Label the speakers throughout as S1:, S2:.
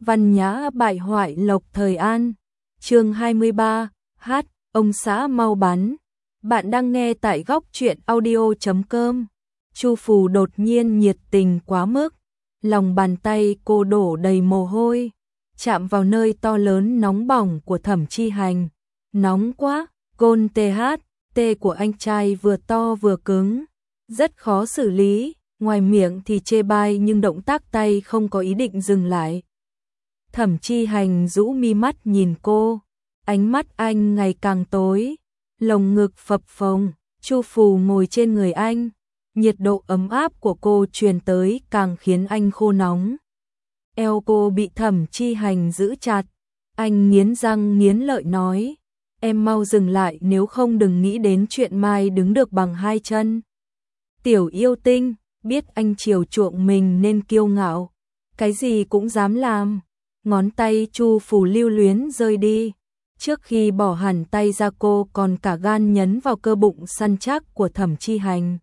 S1: Văn nhã bại hoại lộc thời an. Chương 23, ông xã mau bắn. Bạn đang nghe tại góc truyện audio.com. Chu Phù đột nhiên nhiệt tình quá mức, lòng bàn tay cô đổ đầy mồ hôi, chạm vào nơi to lớn nóng bỏng của Thẩm Chi Hành. Nóng quá, côn THT của anh trai vừa to vừa cứng, rất khó xử lý, ngoài miệng thì chê bai nhưng động tác tay không có ý định dừng lại. Thẩm Chi Hành rũ mi mắt nhìn cô, ánh mắt anh ngày càng tối, lồng ngực phập phồng. Chu Phù ngồi trên người anh, nhiệt độ ấm áp của cô truyền tới càng khiến anh khô nóng. Eo cô bị Thẩm Chi Hành giữ chặt, anh nghiến răng nghiến lợi nói, em mau dừng lại nếu không đừng nghĩ đến chuyện mai đứng được bằng hai chân. Tiểu yêu tinh, biết anh chiều chuộng mình nên kiêu ngạo, cái gì cũng dám làm. Ngón tay Chu Phù lưu luyến rơi đi, trước khi bỏ hẳn tay ra cô còn cả gan nhấn vào cơ bụng săn chắc của Thẩm Chi Hành.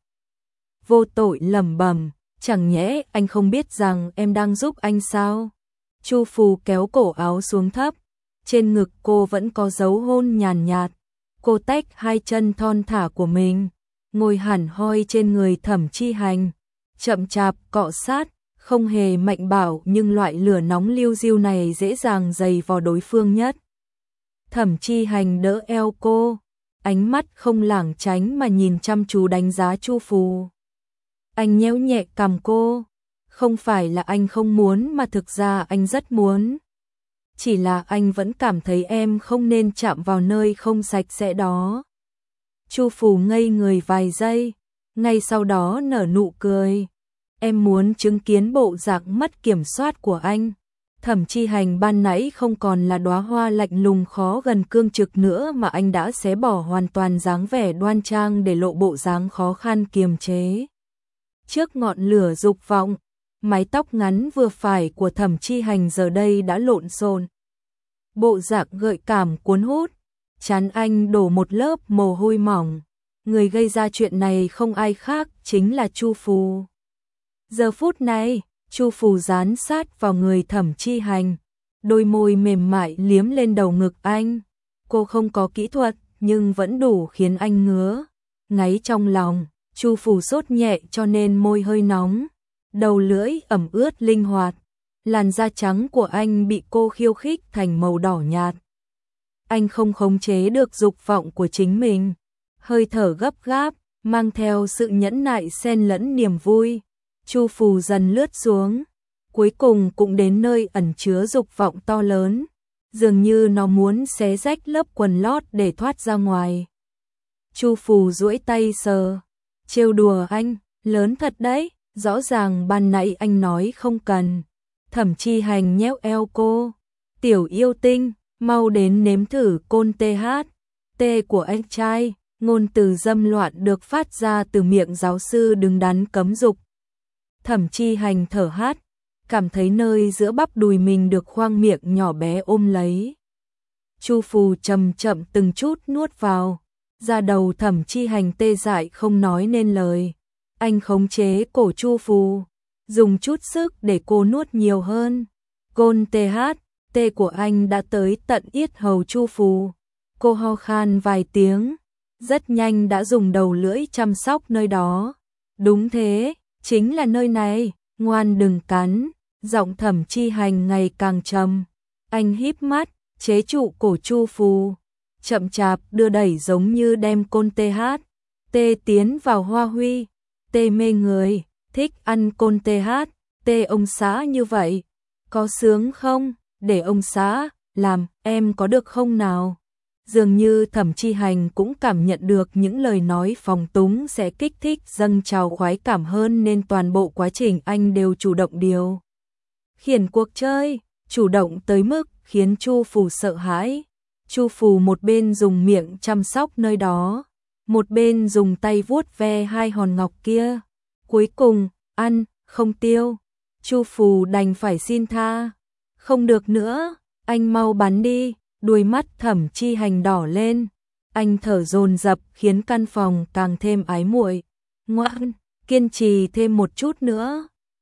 S1: Vô tội lẩm bẩm, chẳng nhẽ anh không biết rằng em đang giúp anh sao? Chu Phù kéo cổ áo xuống thấp, trên ngực cô vẫn có dấu hôn nhàn nhạt. Cô tách hai chân thon thả của mình, ngồi hẳn hoi trên người Thẩm Chi Hành, chậm chạp cọ sát, không hề mạnh bạo nhưng loại lửa nóng liu riu này dễ dàng dày vào đối phương nhất. Thẩm Chi Hành đỡ eo cô, ánh mắt không lảng tránh mà nhìn chăm chú đánh giá Chu Phù. Anh nhéo nhẹ cằm cô, không phải là anh không muốn mà thực ra anh rất muốn. Chỉ là anh vẫn cảm thấy em không nên chạm vào nơi không sạch sẽ đó. Chu Phù ngây người vài giây, ngay sau đó nở nụ cười. Em muốn chứng kiến bộ dạng mất kiểm soát của anh. Thẩm Chi Hành ban nãy không còn là đóa hoa lạnh lùng khó gần cương trực nữa mà anh đã xé bỏ hoàn toàn dáng vẻ đoan trang để lộ bộ dáng khó khăn kiềm chế. Trước ngọn lửa dục vọng, mái tóc ngắn vừa phải của Thẩm Chi Hành giờ đây đã lộn xộn. Bộ dạng gợi cảm cuốn hút, trán anh đổ một lớp mồ hôi mỏng. Người gây ra chuyện này không ai khác chính là Chu Phù. Giờ phút này, Chu Phù dán sát vào người Thẩm Chi Hành, đôi môi mềm mại liếm lên đầu ngực anh. Cô không có kỹ thuật nhưng vẫn đủ khiến anh ngứa ngáy trong lòng. Chu Phù sốt nhẹ cho nên môi hơi nóng, đầu lưỡi ẩm ướt linh hoạt, làn da trắng của anh bị cô khiêu khích thành màu đỏ nhạt. Anh không khống chế được dục vọng của chính mình, hơi thở gấp gáp, mang theo sự nhẫn nại xen lẫn niềm vui. Chu Phù dần lướt xuống, cuối cùng cũng đến nơi ẩn chứa dục vọng to lớn, dường như nó muốn xé rách lớp quần lót để thoát ra ngoài. Chu Phù duỗi tay sờ, trêu đùa anh, lớn thật đấy, rõ ràng ban nãy anh nói không cần. Thẩm Chi Hành nhéo eo cô, tiểu yêu tinh, mau đến nếm thử côn THT của anh trai. Ngôn từ dâm loạn được phát ra từ miệng giáo sư đứng đắn cấm dục. Thẩm Chi Hành thở hắt, cảm thấy nơi giữa bắp đùi mình được khoang miệng nhỏ bé ôm lấy. Chu Phù chậm chậm từng chút nuốt vào, da đầu Thẩm Chi Hành tê dại không nói nên lời. Anh khống chế cổ Chu Phù, dùng chút sức để cô nuốt nhiều hơn. Côn THT của anh đã tới tận yết hầu Chu Phù. Cô ho khan vài tiếng, rất nhanh đã dùng đầu lưỡi chăm sóc nơi đó. Đúng thế, chính là nơi này, ngoan đừng cắn. Giọng Thẩm Chi Hành ngày càng trầm. Anh híp mắt, chế trụ cổ Chu Phù, chậm chạp đưa đẩy giống như đem côn THT tiến vào hoa huy. Tê mê người, thích ăn côn THT ông xã như vậy. Có sướng không? Để ông xã làm, em có được không nào? Dường như Thẩm Chi Hành cũng cảm nhận được những lời nói phóng túng sẽ kích thích dâng trào khoái cảm hơn nên toàn bộ quá trình anh đều chủ động điều khiển cuộc chơi, chủ động tới mức khiến Chu Phù sợ hãi. Chu Phù một bên dùng miệng chăm sóc nơi đó, một bên dùng tay vuốt ve hai hòn ngọc kia. Cuối cùng, ăn, không tiêu. Chu Phù đành phải xin tha. Không được nữa, anh mau bắn đi. Đuôi mắt Thẩm Chi Hành đỏ lên, anh thở dồn dập khiến căn phòng càng thêm ái muội. Ngoan, kiên trì thêm một chút nữa.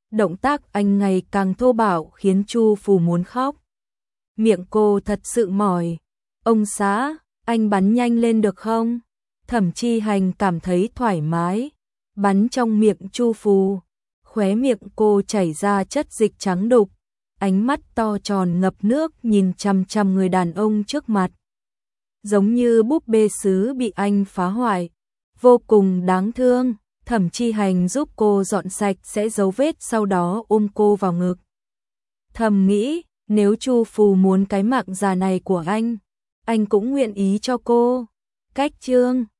S1: Động tác anh ngày càng thô bạo khiến Chu Phù muốn khóc. Miệng cô thật sự mỏi. Ông xã, anh bắn nhanh lên được không? Thẩm Chi Hành cảm thấy thoải mái. Bắn trong miệng Chu Phù. Khóe miệng cô chảy ra chất dịch trắng đục. Ánh mắt to tròn ngập nước nhìn chằm chằm người đàn ông trước mặt. Giống như búp bê sứ bị anh phá hoại. Vô cùng đáng thương. Thẩm Chi Hành giúp cô dọn sạch sẽ dấu vết, sau đó ôm cô vào ngực. Thầm nghĩ, nếu Chu Phù muốn cái mạng già này của anh cũng nguyện ý cho cô. Cách chương